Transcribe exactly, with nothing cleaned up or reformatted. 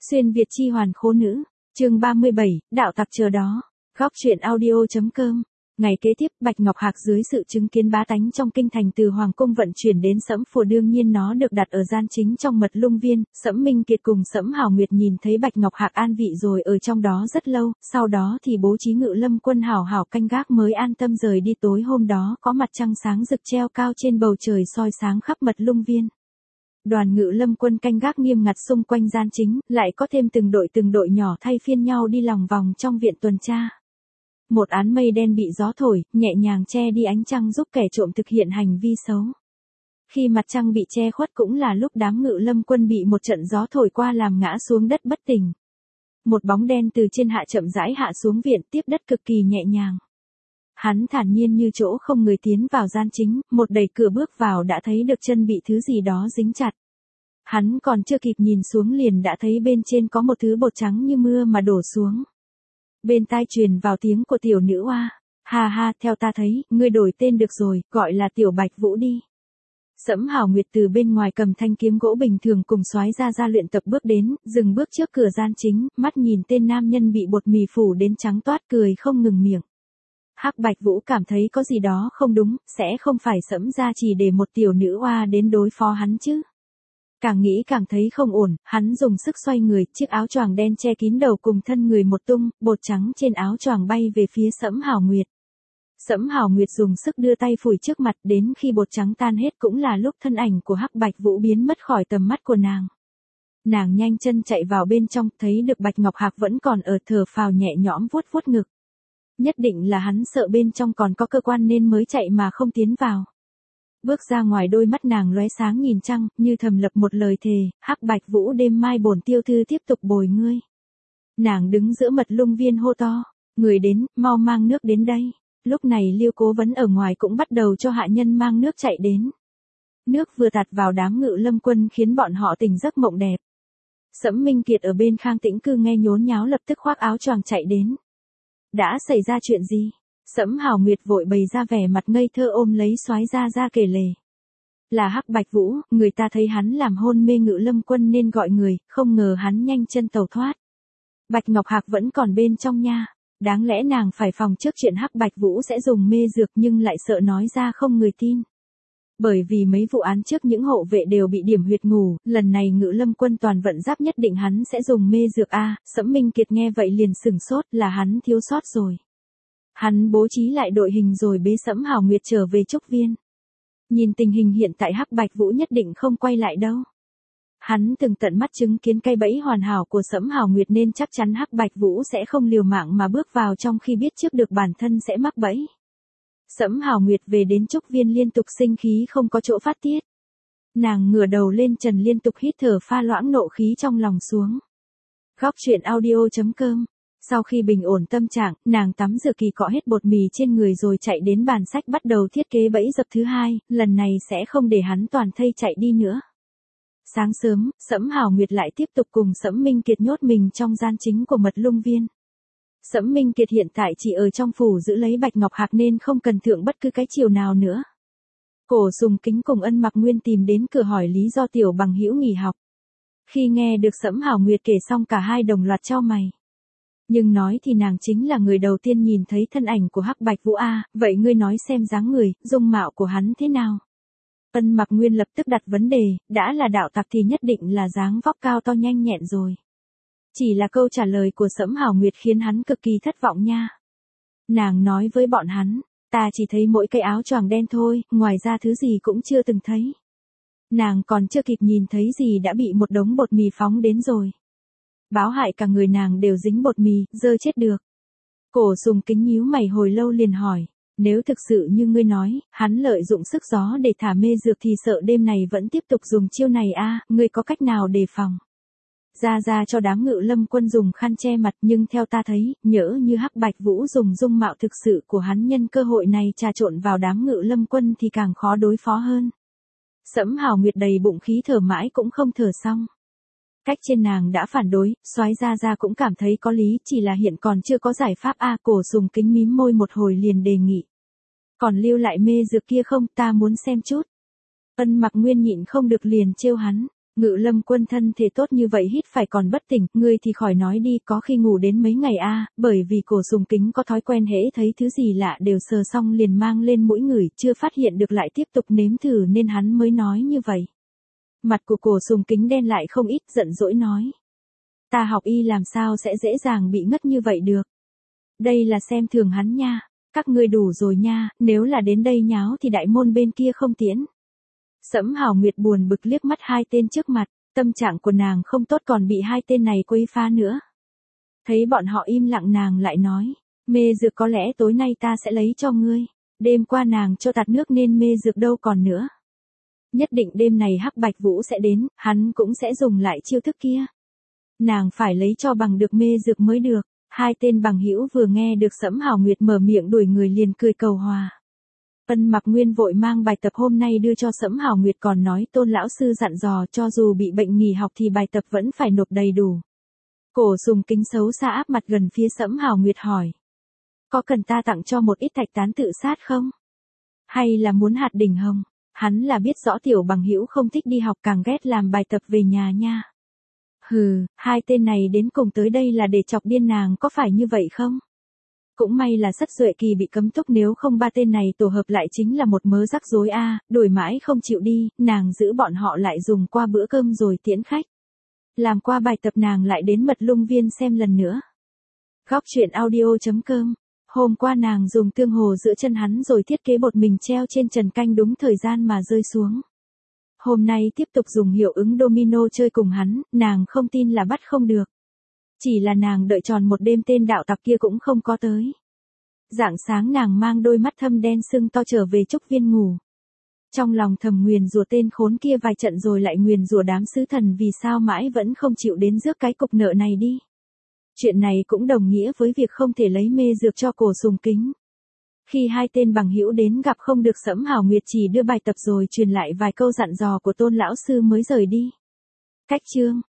Xuyên Việt chi hoàn khố nữ, chương ba mươi bảy, đạo tặc chờ đó. Góc truyện audio.com. Ngày kế tiếp, Bạch Ngọc Hạc dưới sự chứng kiến bá tánh trong kinh thành từ Hoàng cung vận chuyển đến Sẫm Phủ, đương nhiên nó được đặt ở gian chính trong Mật Lung Viên. Sẫm Minh Kiệt cùng Sẫm Hào Nguyệt nhìn thấy Bạch Ngọc Hạc an vị rồi ở trong đó rất lâu, sau đó thì bố trí Ngự Lâm quân hảo hảo canh gác mới an tâm rời đi. Tối hôm đó có mặt trăng sáng rực treo cao trên bầu trời soi sáng khắp Mật Lung Viên. Đoàn Ngự Lâm quân canh gác nghiêm ngặt xung quanh gian chính, lại có thêm từng đội từng đội nhỏ thay phiên nhau đi lòng vòng trong viện tuần tra. Một áng mây đen bị gió thổi, nhẹ nhàng che đi ánh trăng giúp kẻ trộm thực hiện hành vi xấu. Khi mặt trăng bị che khuất cũng là lúc đám Ngự Lâm quân bị một trận gió thổi qua làm ngã xuống đất bất tỉnh. Một bóng đen từ trên hạ chậm rãi hạ xuống viện, tiếp đất cực kỳ nhẹ nhàng. Hắn thản nhiên như chỗ không người tiến vào gian chính, một đẩy cửa bước vào đã thấy được chân bị thứ gì đó dính chặt. Hắn còn chưa kịp nhìn xuống liền đã thấy bên trên có một thứ bột trắng như mưa mà đổ xuống. Bên tai truyền vào tiếng của tiểu nữ oa, ha ha, theo ta thấy, ngươi đổi tên được rồi, gọi là Tiểu Bạch Vũ đi. Sẫm Hào Nguyệt từ bên ngoài cầm thanh kiếm gỗ bình thường cùng soái ra ra luyện tập bước đến, dừng bước trước cửa gian chính, mắt nhìn tên nam nhân bị bột mì phủ đến trắng toát, cười không ngừng miệng. Hắc Bạch Vũ cảm thấy có gì đó không đúng, sẽ không phải Sẫm ra chỉ để một tiểu nữ oa đến đối phó hắn chứ. Càng nghĩ càng thấy không ổn, hắn dùng sức xoay người, chiếc áo choàng đen che kín đầu cùng thân người một tung, bột trắng trên áo choàng bay về phía Sẫm Hào Nguyệt. Sẫm Hào Nguyệt dùng sức đưa tay phủi trước mặt, đến khi bột trắng tan hết cũng là lúc thân ảnh của Hắc Bạch Vũ biến mất khỏi tầm mắt của nàng. Nàng nhanh chân chạy vào bên trong, thấy được Bạch Ngọc Hạc vẫn còn ở, thở phào nhẹ nhõm vuốt vuốt ngực. Nhất định là hắn sợ bên trong còn có cơ quan nên mới chạy mà không tiến vào. Bước ra ngoài, đôi mắt nàng lóe sáng nhìn trăng, như thầm lập một lời thề, Hắc Bạch Vũ đêm mai bổn tiêu thư tiếp tục bồi ngươi. Nàng đứng giữa Mật Lung Viên hô to, người đến, mau mang nước đến đây. Lúc này Liêu Cố Vấn ở ngoài cũng bắt đầu cho hạ nhân mang nước chạy đến. Nước vừa tạt vào đám Ngự Lâm quân khiến bọn họ tỉnh giấc mộng đẹp. Sẫm Minh Kiệt ở bên Khang Tĩnh Cư nghe nhốn nháo lập tức khoác áo choàng chạy đến. Đã xảy ra chuyện gì? Sẫm Hào Nguyệt vội bày ra vẻ mặt ngây thơ ôm lấy soái ra ra kể lể. Là Hắc Bạch Vũ, người ta thấy hắn làm hôn mê Ngự Lâm quân nên gọi người, không ngờ hắn nhanh chân tẩu thoát. Bạch Ngọc Hạc vẫn còn bên trong nha, đáng lẽ nàng phải phòng trước chuyện Hắc Bạch Vũ sẽ dùng mê dược nhưng lại sợ nói ra không người tin. Bởi vì mấy vụ án trước những hộ vệ đều bị điểm huyệt ngủ, lần này Ngự Lâm quân toàn vận giáp nhất định hắn sẽ dùng mê dược a. Sẫm Minh Kiệt nghe vậy liền sửng sốt, là hắn thiếu sót rồi. Hắn bố trí lại đội hình rồi bế Sẫm Hào Nguyệt trở về Trúc Viên. Nhìn tình hình hiện tại Hắc Bạch Vũ nhất định không quay lại đâu. Hắn từng tận mắt chứng kiến cây bẫy hoàn hảo của Sẫm Hào Nguyệt nên chắc chắn Hắc Bạch Vũ sẽ không liều mạng mà bước vào trong khi biết trước được bản thân sẽ mắc bẫy. Sẫm Hào Nguyệt về đến Trúc Viên liên tục sinh khí không có chỗ phát tiết. Nàng ngửa đầu lên trần liên tục hít thở pha loãng nộ khí trong lòng xuống. Góc truyện audio.com. Sau khi bình ổn tâm trạng, nàng tắm rửa kỳ cọ hết bột mì trên người rồi chạy đến bàn sách bắt đầu thiết kế bẫy dập thứ hai, lần này sẽ không để hắn toàn thây chạy đi nữa. Sáng sớm, Sẫm Hào Nguyệt lại tiếp tục cùng Sẫm Minh Kiệt nhốt mình trong gian chính của Mật Lung Viên. Sẫm Minh Kiệt hiện tại chỉ ở trong phủ giữ lấy Bạch Ngọc Hạc nên không cần thượng bất cứ cái chiều nào nữa. Cổ Sùng Kính cùng Ân Mặc Nguyên tìm đến cửa hỏi lý do Tiểu Bằng Hữu nghỉ học. Khi nghe được Sẫm Hào Nguyệt kể xong cả hai đồng loạt chau mày. Nhưng nói thì nàng chính là người đầu tiên nhìn thấy thân ảnh của Hắc Bạch Vũ a, vậy ngươi nói xem dáng người, dung mạo của hắn thế nào? Ân Mặc Nguyên lập tức đặt vấn đề, đã là đạo tặc thì nhất định là dáng vóc cao to nhanh nhẹn rồi. Chỉ là câu trả lời của Sẫm Hào Nguyệt khiến hắn cực kỳ thất vọng nha. Nàng nói với bọn hắn, ta chỉ thấy mỗi cái áo choàng đen thôi, ngoài ra thứ gì cũng chưa từng thấy. Nàng còn chưa kịp nhìn thấy gì đã bị một đống bột mì phóng đến rồi. Báo hại cả người nàng đều dính bột mì, dơ chết được. Cổ Sùng Kính nhíu mày hồi lâu liền hỏi, nếu thực sự như ngươi nói, hắn lợi dụng sức gió để thả mê dược thì sợ đêm này vẫn tiếp tục dùng chiêu này a, ngươi có cách nào đề phòng? Ra ra cho đám Ngự Lâm quân dùng khăn che mặt, nhưng theo ta thấy, nhỡ như Hắc Bạch Vũ dùng dung mạo thực sự của hắn nhân cơ hội này trà trộn vào đám Ngự Lâm quân thì càng khó đối phó hơn. Sẫm Hào Nguyệt đầy bụng khí thở mãi cũng không thở xong. Cách trên nàng đã phản đối, soái ra ra cũng cảm thấy có lý, chỉ là hiện còn chưa có giải pháp a. Cổ Sùng Kính mím môi một hồi liền đề nghị. Còn lưu lại mê dược kia không, ta muốn xem chút. Ân Mặc Nguyên nhịn không được liền trêu hắn. Ngự Lâm Quân thân thể tốt như vậy hít phải còn bất tỉnh, ngươi thì khỏi nói đi, có khi ngủ đến mấy ngày a, bởi vì Cổ Sùng Kính có thói quen hễ thấy thứ gì lạ đều sờ xong liền mang lên mũi ngửi, chưa phát hiện được lại tiếp tục nếm thử nên hắn mới nói như vậy. Mặt của Cổ Sùng Kính đen lại không ít, giận dỗi nói. Ta học y làm sao sẽ dễ dàng bị ngất như vậy được. Đây là xem thường hắn nha, các ngươi đủ rồi nha, nếu là đến đây nháo thì đại môn bên kia không tiễn. Sẫm Hảo Nguyệt buồn bực liếc mắt hai tên trước mặt, tâm trạng của nàng không tốt còn bị hai tên này quấy phá nữa. Thấy bọn họ im lặng nàng lại nói, mê dược có lẽ tối nay ta sẽ lấy cho ngươi, đêm qua nàng cho tạt nước nên mê dược đâu còn nữa. Nhất định đêm này Hắc Bạch Vũ sẽ đến, hắn cũng sẽ dùng lại chiêu thức kia. Nàng phải lấy cho bằng được mê dược mới được. Hai tên bằng hữu vừa nghe được Sẫm Hảo Nguyệt mở miệng đuổi người liền cười cầu hòa. Ân Mặc Nguyên vội mang bài tập hôm nay đưa cho Sẫm Hảo Nguyệt còn nói Tôn lão sư dặn dò cho dù bị bệnh nghỉ học thì bài tập vẫn phải nộp đầy đủ. Cổ Sùng Kính xấu xa áp mặt gần phía Sẫm Hảo Nguyệt hỏi. Có cần ta tặng cho một ít thạch tán tự sát không? Hay là muốn hạt đỉnh hồng? Hắn là biết rõ tiểu bằng hữu không thích đi học càng ghét làm bài tập về nhà nha. Hừ, hai tên này đến cùng tới đây là để chọc điên nàng có phải như vậy không? Cũng may là Sất Duệ Kỳ bị cấm túc nếu không ba tên này tổ hợp lại chính là một mớ rắc rối a, à, đổi mãi không chịu đi, nàng giữ bọn họ lại dùng qua bữa cơm rồi tiễn khách. Làm qua bài tập nàng lại đến Mật Lung Viên xem lần nữa. Góc truyện audio chấm com. Hôm qua nàng dùng tương hồ giữa chân hắn rồi thiết kế bột mình treo trên trần canh đúng thời gian mà rơi xuống. Hôm nay tiếp tục dùng hiệu ứng domino chơi cùng hắn, nàng không tin là bắt không được. Chỉ là nàng đợi tròn một đêm tên đạo tặc kia cũng không có tới. Rạng sáng nàng mang đôi mắt thâm đen sưng to trở về Trúc Viên ngủ. Trong lòng thầm nguyền rủa tên khốn kia vài trận rồi lại nguyền rủa đám sứ thần vì sao mãi vẫn không chịu đến rước cái cục nợ này đi. Chuyện này cũng đồng nghĩa với việc không thể lấy mê dược cho Cổ Sùng Kính. Khi hai tên bằng hữu đến gặp không được Sẫm Hảo Nguyệt chỉ đưa bài tập rồi truyền lại vài câu dặn dò của Tôn lão sư mới rời đi. Cách chương